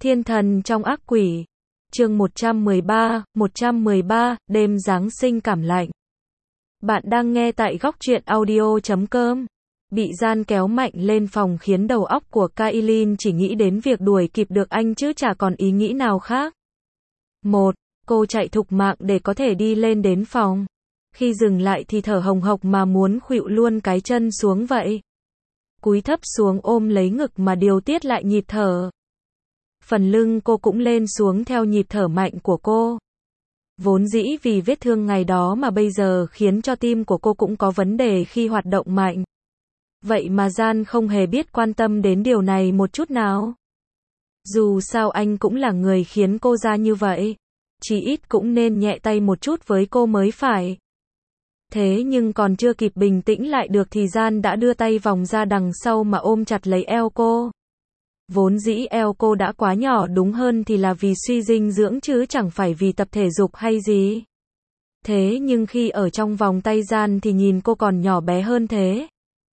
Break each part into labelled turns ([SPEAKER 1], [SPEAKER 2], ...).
[SPEAKER 1] Thiên thần trong ác quỷ. Chương 113, đêm Giáng sinh cảm lạnh. Bạn đang nghe tại Góc Truyện Audio.com. Bị Gian kéo mạnh lên phòng khiến đầu óc của Kailin chỉ nghĩ đến việc đuổi kịp được anh chứ chả còn ý nghĩ nào khác. Cô chạy thục mạng để có thể đi lên đến phòng. Khi dừng lại thì thở hồng hộc mà muốn khuỵu luôn cái chân xuống vậy. Cúi thấp xuống ôm lấy ngực mà điều tiết lại nhịp thở. Phần lưng cô cũng lên xuống theo nhịp thở mạnh của cô. Vốn dĩ vì vết thương ngày đó mà bây giờ khiến cho tim của cô cũng có vấn đề khi hoạt động mạnh. Vậy mà Gian không hề biết quan tâm đến điều này một chút nào. Dù sao anh cũng là người khiến cô ra như vậy. Chỉ ít cũng nên nhẹ tay một chút với cô mới phải. Thế nhưng còn chưa kịp bình tĩnh lại được thì Gian đã đưa tay vòng ra đằng sau mà ôm chặt lấy eo cô. Vốn dĩ eo cô đã quá nhỏ, đúng hơn thì là vì suy dinh dưỡng chứ chẳng phải vì tập thể dục hay gì. Thế nhưng khi ở trong vòng tay Gian thì nhìn cô còn nhỏ bé hơn thế.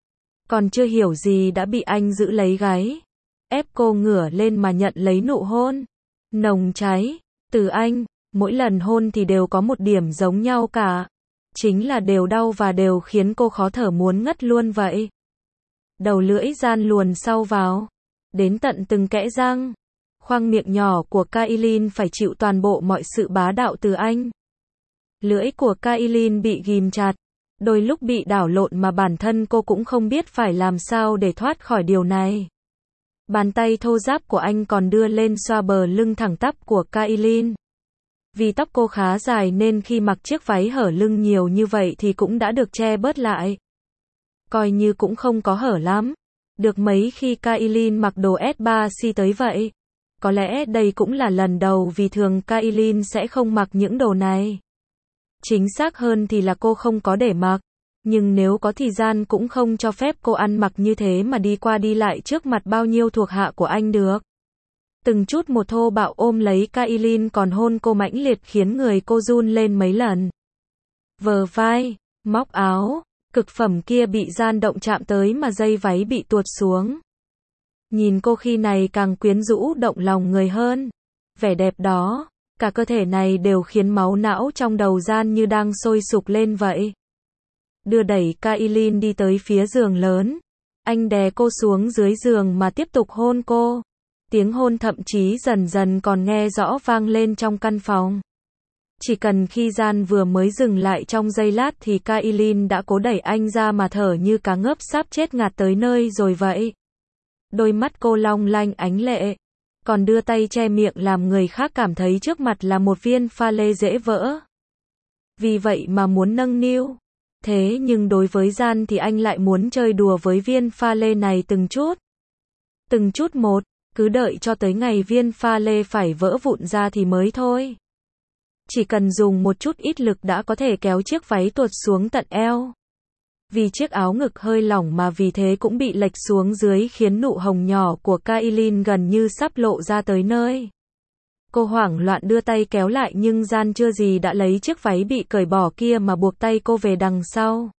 [SPEAKER 1] Còn chưa hiểu gì đã bị anh giữ lấy gáy, ép cô ngửa lên mà nhận lấy nụ hôn nồng cháy từ anh. Mỗi lần hôn thì đều có một điểm giống nhau cả, chính là đều đau và đều khiến cô khó thở muốn ngất luôn vậy. Đầu lưỡi Gian luồn sâu vào, đến tận từng kẽ răng. Khoang miệng nhỏ của Kailin phải chịu toàn bộ mọi sự bá đạo từ anh. Lưỡi của Kailin bị ghim chặt, đôi lúc bị đảo lộn mà bản thân cô cũng không biết phải làm sao để thoát khỏi điều này. Bàn tay thô ráp của anh còn đưa lên xoa bờ lưng thẳng tắp của Kailin. Vì tóc cô khá dài nên khi mặc chiếc váy hở lưng nhiều như vậy thì cũng đã được che bớt lại. Coi như cũng không có hở lắm. Được mấy khi Kailin mặc đồ S3C tới vậy. Có lẽ đây cũng là lần đầu vì thường Kailin sẽ không mặc những đồ này. Chính xác hơn thì là cô không có để mặc. Nhưng nếu có thì Gian cũng không cho phép cô ăn mặc như thế mà đi qua đi lại trước mặt bao nhiêu thuộc hạ của anh được. Từng chút một thô bạo ôm lấy Kailin còn hôn cô mãnh liệt khiến người cô run lên mấy lần. Vờ vai, móc áo, cực phẩm kia bị Gian động chạm tới mà dây váy bị tuột xuống. Nhìn cô khi này càng quyến rũ động lòng người hơn. Vẻ đẹp đó, cả cơ thể này đều khiến máu não trong đầu Gian như đang sôi sục lên vậy. Đưa đẩy Kailin đi tới phía giường lớn. Anh đè cô xuống dưới giường mà tiếp tục hôn cô. Tiếng hôn thậm chí dần dần còn nghe rõ vang lên trong căn phòng. Chỉ cần khi Gian vừa mới dừng lại trong giây lát thì Kailin đã cố đẩy anh ra mà thở như cá ngớp sắp chết ngạt tới nơi rồi vậy. Đôi mắt cô long lanh ánh lệ, còn đưa tay che miệng làm người khác cảm thấy trước mặt là một viên pha lê dễ vỡ. Vì vậy mà muốn nâng niu. Thế nhưng đối với Gian thì anh lại muốn chơi đùa với viên pha lê này từng chút. Từng chút một, cứ đợi cho tới ngày viên pha lê phải vỡ vụn ra thì mới thôi. Chỉ cần dùng một chút ít lực đã có thể kéo chiếc váy tuột xuống tận eo. Vì chiếc áo ngực hơi lỏng mà vì thế cũng bị lệch xuống dưới khiến nụ hồng nhỏ của Kailin gần như sắp lộ ra tới nơi. Cô hoảng loạn đưa tay kéo lại nhưng Gian chưa gì đã lấy chiếc váy bị cởi bỏ kia mà buộc tay cô về đằng sau.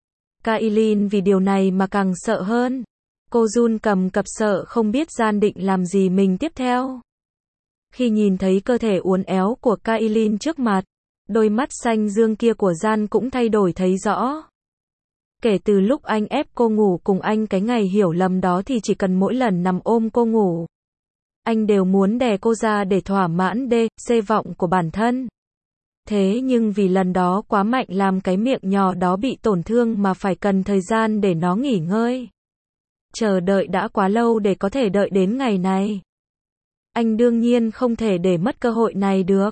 [SPEAKER 1] Kailin vì điều này mà càng sợ hơn. Cô run cầm cập sợ không biết Gian định làm gì mình tiếp theo. Khi nhìn thấy cơ thể uốn éo của Kailin trước mặt, đôi mắt xanh dương kia của Gian cũng thay đổi thấy rõ. Kể từ lúc anh ép cô ngủ cùng anh cái ngày hiểu lầm đó thì chỉ cần mỗi lần nằm ôm cô ngủ, anh đều muốn đè cô ra để thỏa mãn xê vọng của bản thân. Thế nhưng vì lần đó quá mạnh làm cái miệng nhỏ đó bị tổn thương mà phải cần thời gian để nó nghỉ ngơi. Chờ đợi đã quá lâu để có thể đợi đến ngày này. Anh đương nhiên không thể để mất cơ hội này được.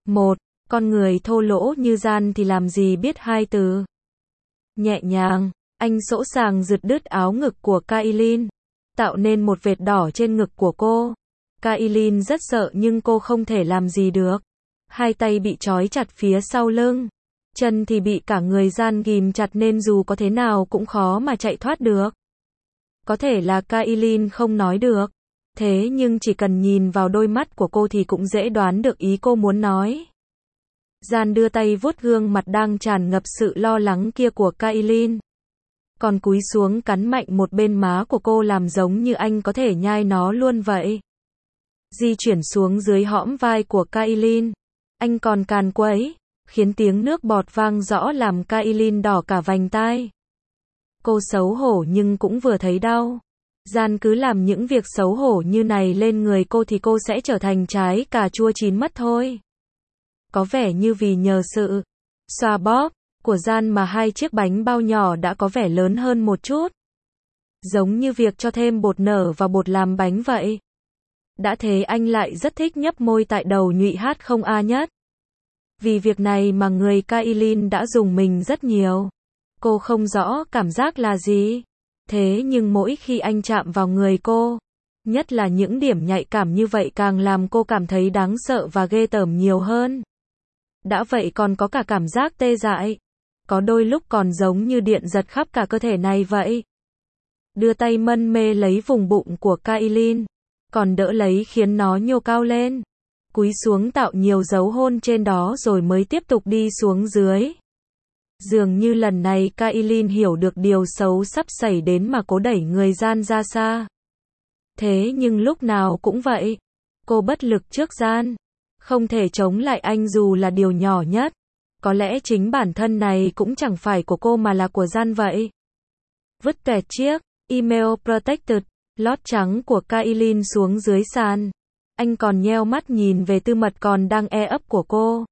[SPEAKER 1] Con người thô lỗ như Gian thì làm gì biết hai từ. Nhẹ nhàng, anh sỗ sàng giật đứt áo ngực của Kailin, tạo nên một vệt đỏ trên ngực của cô. Kailin rất sợ nhưng cô không thể làm gì được. Hai tay bị trói chặt phía sau lưng, chân thì bị cả người Gian ghim chặt nên dù có thế nào cũng khó mà chạy thoát được. Có thể là Kailin không nói được, thế nhưng chỉ cần nhìn vào đôi mắt của cô thì cũng dễ đoán được ý cô muốn nói. Gian đưa tay vuốt gương mặt đang tràn ngập sự lo lắng kia của Kailin. Còn cúi xuống cắn mạnh một bên má của cô làm giống như anh có thể nhai nó luôn vậy. di chuyển xuống dưới hõm vai của Kailin. Anh còn càn quấy, khiến tiếng nước bọt vang rõ làm Kailin đỏ cả vành tai. Cô xấu hổ nhưng cũng vừa thấy đau. Gian cứ làm những việc xấu hổ như này lên người cô thì cô sẽ trở thành trái cà chua chín mất thôi. Có vẻ như vì nhờ sự xoa bóp của Gian mà hai chiếc bánh bao nhỏ đã có vẻ lớn hơn một chút. Giống như việc cho thêm bột nở vào bột làm bánh vậy. Đã thế anh lại rất thích nhấp môi tại đầu nhụy hát không a nhất. Vì việc này mà người Kailin đã dùng mình rất nhiều. Cô không rõ cảm giác là gì. Thế nhưng mỗi khi anh chạm vào người cô, nhất là những điểm nhạy cảm như vậy càng làm cô cảm thấy đáng sợ và ghê tởm nhiều hơn. Đã vậy còn có cả cảm giác tê dại. Có đôi lúc còn giống như điện giật khắp cả cơ thể này vậy. Đưa tay mân mê lấy vùng bụng của Kailin, còn đỡ lấy khiến nó nhô cao lên. Cúi xuống tạo nhiều dấu hôn trên đó rồi mới tiếp tục đi xuống dưới. Dường như lần này Kailin hiểu được điều xấu sắp xảy đến mà cố đẩy người Gian ra xa. Thế nhưng lúc nào cũng vậy. Cô bất lực trước Gian. Không thể chống lại anh dù là điều nhỏ nhất. Có lẽ chính bản thân này cũng chẳng phải của cô mà là của Gian vậy. Vứt tẹt chiếc email protected lót trắng của Kailin xuống dưới sàn. Anh còn nheo mắt nhìn về tư mật còn đang e ấp của cô.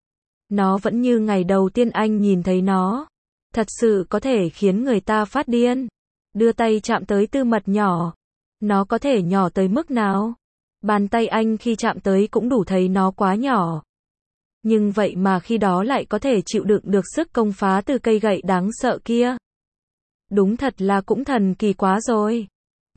[SPEAKER 1] Nó vẫn như ngày đầu tiên anh nhìn thấy nó. Thật sự có thể khiến người ta phát điên. Đưa tay chạm tới tư mật nhỏ. Nó có thể nhỏ tới mức nào? Bàn tay anh khi chạm tới cũng đủ thấy nó quá nhỏ. Nhưng vậy mà khi đó lại có thể chịu đựng được sức công phá từ cây gậy đáng sợ kia. Đúng thật là cũng thần kỳ quá rồi.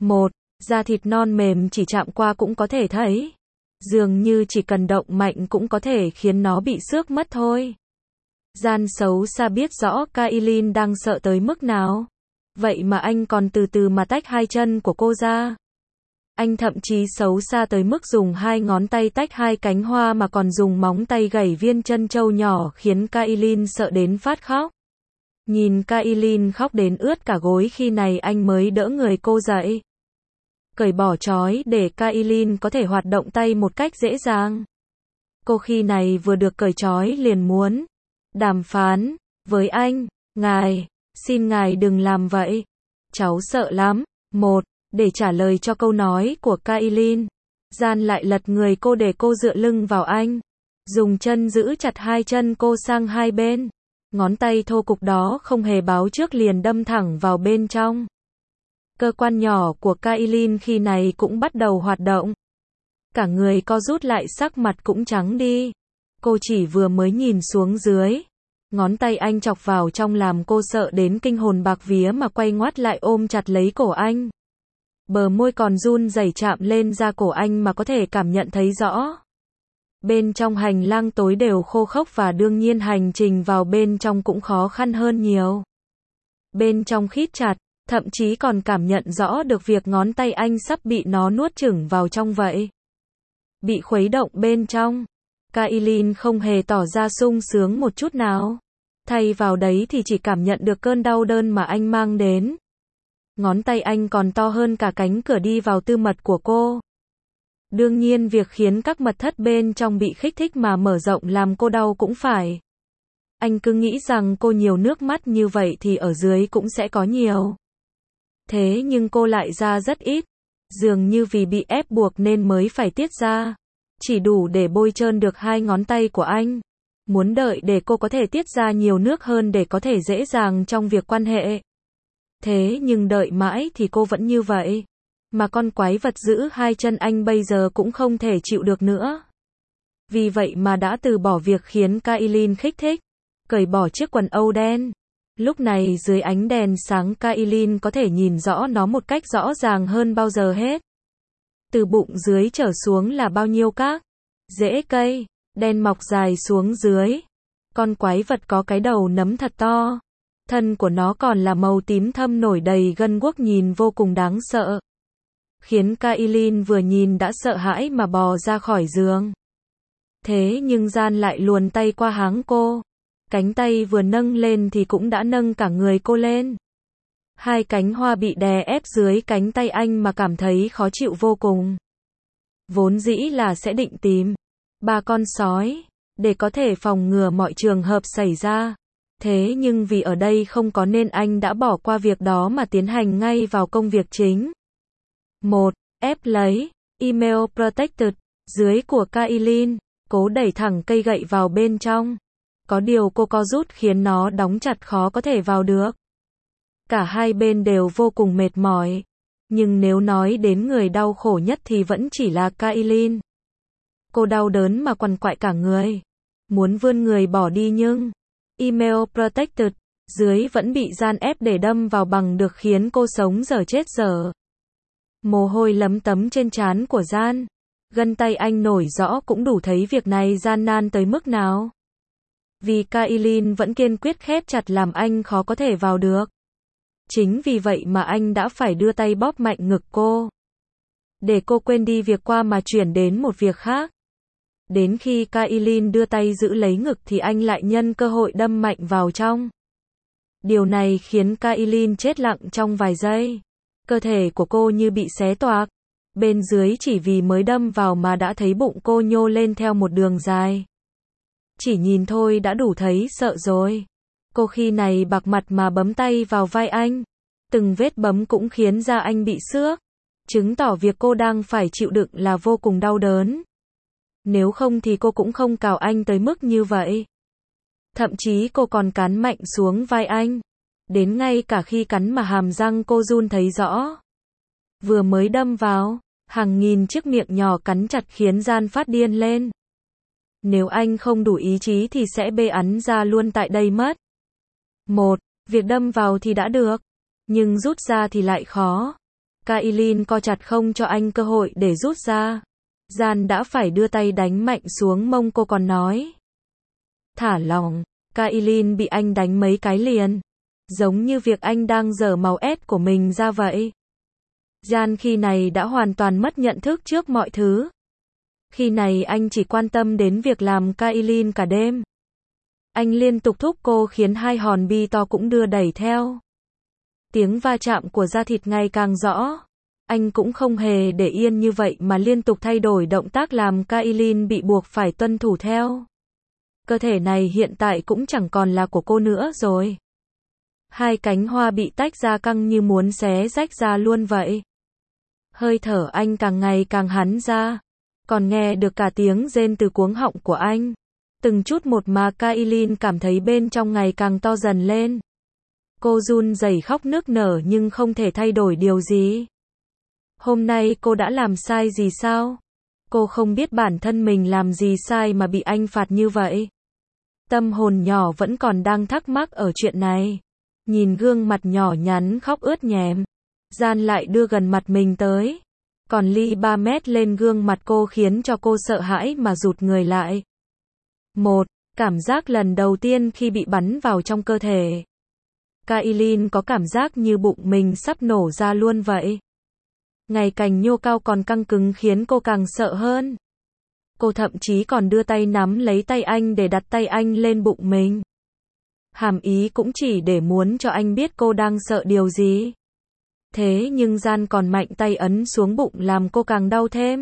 [SPEAKER 1] Da thịt non mềm chỉ chạm qua cũng có thể thấy. Dường như chỉ cần động mạnh cũng có thể khiến nó bị xước mất thôi. Gian xấu xa biết rõ Kailin đang sợ tới mức nào. Vậy mà anh còn từ từ mà tách hai chân của cô ra. Anh thậm chí xấu xa tới mức dùng hai ngón tay tách hai cánh hoa mà còn dùng móng tay gẩy viên chân trâu nhỏ khiến Kailin sợ đến phát khóc. Nhìn Kailin khóc đến ướt cả gối khi này anh mới đỡ người cô dậy. Cởi bỏ trói để Kailin có thể hoạt động tay một cách dễ dàng. Cô khi này vừa được cởi trói liền muốn đàm phán với anh. Ngài, xin ngài đừng làm vậy. Cháu sợ lắm. Để trả lời cho câu nói của Kailin, Gian lại lật người cô để cô dựa lưng vào anh. Dùng chân giữ chặt hai chân cô sang hai bên. Ngón tay thô cục đó không hề báo trước liền đâm thẳng vào bên trong. Cơ quan nhỏ của Kailin khi này cũng bắt đầu hoạt động. Cả người co rút lại sắc mặt cũng trắng đi. Cô chỉ vừa mới nhìn xuống dưới. Ngón tay anh chọc vào trong làm cô sợ đến kinh hồn bạc vía mà quay ngoắt lại ôm chặt lấy cổ anh. Bờ môi còn run rẩy chạm lên da cổ anh mà có thể cảm nhận thấy rõ. Bên trong hành lang tối đều khô khốc và đương nhiên hành trình vào bên trong cũng khó khăn hơn nhiều. Bên trong khít chặt, thậm chí còn cảm nhận rõ được việc ngón tay anh sắp bị nó nuốt chửng vào trong vậy. Bị khuấy động bên trong, Kailin không hề tỏ ra sung sướng một chút nào. Thay vào đấy thì chỉ cảm nhận được cơn đau đớn mà anh mang đến. Ngón tay anh còn to hơn cả cánh cửa đi vào tư mật của cô. Đương nhiên việc khiến các mật thất bên trong bị kích thích mà mở rộng làm cô đau cũng phải. Anh cứ nghĩ rằng cô nhiều nước mắt như vậy thì ở dưới cũng sẽ có nhiều. Thế nhưng cô lại ra rất ít. Dường như vì bị ép buộc nên mới phải tiết ra. Chỉ đủ để bôi trơn được hai ngón tay của anh. Muốn đợi để cô có thể tiết ra nhiều nước hơn để có thể dễ dàng trong việc quan hệ. Thế nhưng đợi mãi thì cô vẫn như vậy. Mà con quái vật giữ hai chân anh bây giờ cũng không thể chịu được nữa. Vì vậy mà đã từ bỏ việc khiến Kailin kích thích. Cởi bỏ chiếc quần âu đen. Lúc này dưới ánh đèn sáng Kailin có thể nhìn rõ nó một cách rõ ràng hơn bao giờ hết. Từ bụng dưới trở xuống là bao nhiêu các rễ cây đen mọc dài xuống dưới. Con quái vật có cái đầu nấm thật to. Thân của nó còn là màu tím thâm nổi đầy gân guốc nhìn vô cùng đáng sợ. Khiến Kailin vừa nhìn đã sợ hãi mà bò ra khỏi giường. Thế nhưng Gian lại luồn tay qua háng cô. Cánh tay vừa nâng lên thì cũng đã nâng cả người cô lên. Hai cánh hoa bị đè ép dưới cánh tay anh mà cảm thấy khó chịu vô cùng. Vốn dĩ là sẽ định tìm 3 con sói, để có thể phòng ngừa mọi trường hợp xảy ra. Thế nhưng vì ở đây không có nên anh đã bỏ qua việc đó mà tiến hành ngay vào công việc chính. 1. Ép lấy Email Protected dưới của Kailin, cố đẩy thẳng cây gậy vào bên trong. Có điều cô co rút khiến nó đóng chặt khó có thể vào được. Cả hai bên đều vô cùng mệt mỏi. Nhưng nếu nói đến người đau khổ nhất thì vẫn chỉ là Kailin. Cô đau đớn mà quằn quại cả người. Muốn vươn người bỏ đi nhưng Email Protected dưới vẫn bị gian ép để đâm vào bằng được khiến cô sống dở chết dở. Mồ hôi lấm tấm trên trán của gian. Gân tay anh nổi rõ cũng đủ thấy việc này gian nan tới mức nào. Vì Kailin vẫn kiên quyết khép chặt làm anh khó có thể vào được. Chính vì vậy mà anh đã phải đưa tay bóp mạnh ngực cô. Để cô quên đi việc qua mà chuyển đến một việc khác. Đến khi Kailin đưa tay giữ lấy ngực thì anh lại nhân cơ hội đâm mạnh vào trong. Điều này khiến Kailin chết lặng trong vài giây. Cơ thể của cô như bị xé toạc. Bên dưới chỉ vì mới đâm vào mà đã thấy bụng cô nhô lên theo một đường dài. Chỉ nhìn thôi đã đủ thấy sợ rồi. Cô khi này bạc mặt mà bấm tay vào vai anh. Từng vết bấm cũng khiến da anh bị xước. Chứng tỏ việc cô đang phải chịu đựng là vô cùng đau đớn. Nếu không thì cô cũng không cào anh tới mức như vậy. Thậm chí cô còn cắn mạnh xuống vai anh. Đến ngay cả khi cắn mà hàm răng cô run thấy rõ. Vừa mới đâm vào, hàng nghìn chiếc miệng nhỏ cắn chặt khiến gian phát điên lên. Nếu anh không đủ ý chí thì sẽ bê ắn ra luôn tại đây mất. 1. Việc đâm vào thì đã được. Nhưng rút ra thì lại khó. Kailin co chặt không cho anh cơ hội để rút ra. Gian đã phải đưa tay đánh mạnh xuống mông cô còn nói. Thả lỏng. Kailin bị anh đánh mấy cái liền. Giống như việc anh đang giở màu ép của mình ra vậy. Gian khi này đã hoàn toàn mất nhận thức trước mọi thứ. Khi này anh chỉ quan tâm đến việc làm Kailin cả đêm. Anh liên tục thúc cô khiến hai hòn bi to cũng đưa đẩy theo. Tiếng va chạm của da thịt ngày càng rõ. Anh cũng không hề để yên như vậy mà liên tục thay đổi động tác làm Kailin bị buộc phải tuân thủ theo. Cơ thể này hiện tại cũng chẳng còn là của cô nữa rồi. Hai cánh hoa bị tách ra căng như muốn xé rách ra luôn vậy. Hơi thở anh càng ngày càng hắn ra. Còn nghe được cả tiếng rên từ cuống họng của anh. Từng chút một mà Kailin cảm thấy bên trong ngày càng to dần lên. Cô run rẩy khóc nức nở nhưng không thể thay đổi điều gì. Hôm nay cô đã làm sai gì sao? Cô không biết bản thân mình làm gì sai mà bị anh phạt như vậy. Tâm hồn nhỏ vẫn còn đang thắc mắc ở chuyện này. Nhìn gương mặt nhỏ nhắn khóc ướt nhèm. Gian lại đưa gần mặt mình tới. Còn ly 3 mét lên gương mặt cô khiến cho cô sợ hãi mà rụt người lại. 1. Cảm giác lần đầu tiên khi bị bắn vào trong cơ thể. Kailin có cảm giác như bụng mình sắp nổ ra luôn vậy. Ngày càng nhô cao còn căng cứng khiến cô càng sợ hơn. Cô thậm chí còn đưa tay nắm lấy tay anh để đặt tay anh lên bụng mình. Hàm ý cũng chỉ để muốn cho anh biết cô đang sợ điều gì. Thế nhưng gian còn mạnh tay ấn xuống bụng làm cô càng đau thêm.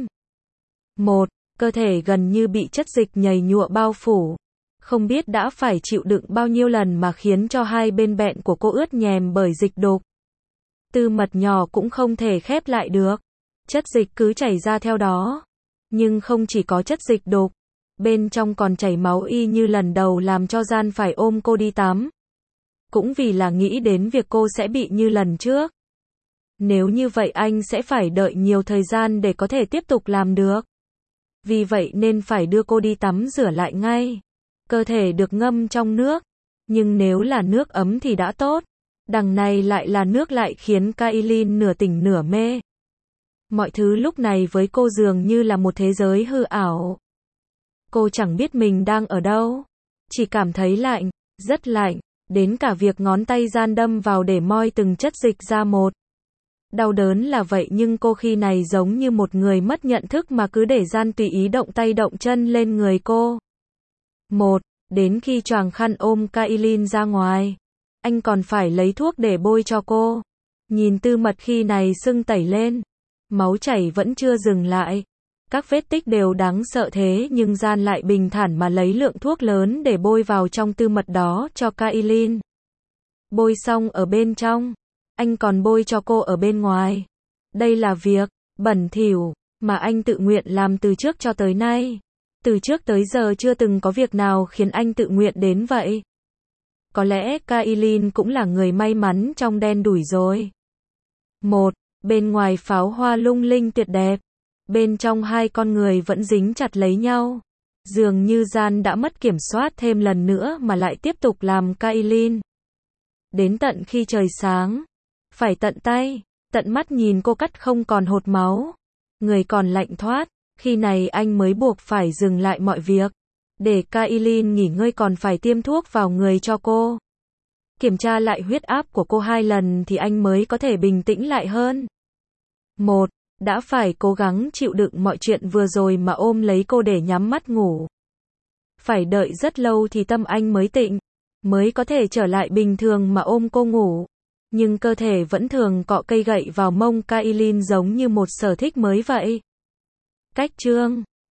[SPEAKER 1] 1. Cơ thể gần như bị chất dịch nhầy nhụa bao phủ. Không biết đã phải chịu đựng bao nhiêu lần mà khiến cho hai bên bẹn của cô ướt nhèm bởi dịch đục. Tư mật nhỏ cũng không thể khép lại được. Chất dịch cứ chảy ra theo đó. Nhưng không chỉ có chất dịch đục. Bên trong còn chảy máu y như lần đầu làm cho gian phải ôm cô đi tắm. Cũng vì là nghĩ đến việc cô sẽ bị như lần trước. Nếu như vậy anh sẽ phải đợi nhiều thời gian để có thể tiếp tục làm được. Vì vậy nên phải đưa cô đi tắm rửa lại ngay. Cơ thể được ngâm trong nước. Nhưng nếu là nước ấm thì đã tốt. Đằng này lại là nước lại khiến Kailin nửa tỉnh nửa mê. Mọi thứ lúc này với cô dường như là một thế giới hư ảo. Cô chẳng biết mình đang ở đâu. Chỉ cảm thấy lạnh, rất lạnh. Đến cả việc ngón tay gian đâm vào để moi từng chất dịch ra một. Đau đớn là vậy nhưng cô khi này giống như một người mất nhận thức mà cứ để gian tùy ý động tay động chân lên người cô. 1. Đến khi choàng khăn ôm Kailin ra ngoài. Anh còn phải lấy thuốc để bôi cho cô. Nhìn Tư Mật khi này sưng tẩy lên. Máu chảy vẫn chưa dừng lại. Các vết tích đều đáng sợ thế nhưng Gian lại bình thản mà lấy lượng thuốc lớn để bôi vào trong tư mật đó cho Kailin. Bôi xong ở bên trong, anh còn bôi cho cô ở bên ngoài. Đây là việc bẩn thỉu mà anh tự nguyện làm từ trước cho tới nay. Từ trước tới giờ chưa từng có việc nào khiến anh tự nguyện đến vậy. Có lẽ Kailin cũng là người may mắn trong đen đủi rồi. Bên ngoài pháo hoa lung linh tuyệt đẹp, bên trong hai con người vẫn dính chặt lấy nhau. Dường như Gian đã mất kiểm soát thêm lần nữa mà lại tiếp tục làm Kailin. Đến tận khi trời sáng, phải tận tay, tận mắt nhìn cô cắt không còn hột máu, người còn lạnh thoát, khi này anh mới buộc phải dừng lại mọi việc. Để Kailin nghỉ ngơi còn phải tiêm thuốc vào người cho cô. Kiểm tra lại huyết áp của cô 2 lần thì anh mới có thể bình tĩnh lại hơn. Đã phải cố gắng chịu đựng mọi chuyện vừa rồi mà ôm lấy cô để nhắm mắt ngủ. Phải đợi rất lâu thì tâm anh mới tịnh, mới có thể trở lại bình thường mà ôm cô ngủ. Nhưng cơ thể vẫn thường cọ cây gậy vào mông Kailin giống như một sở thích mới vậy. Cách chương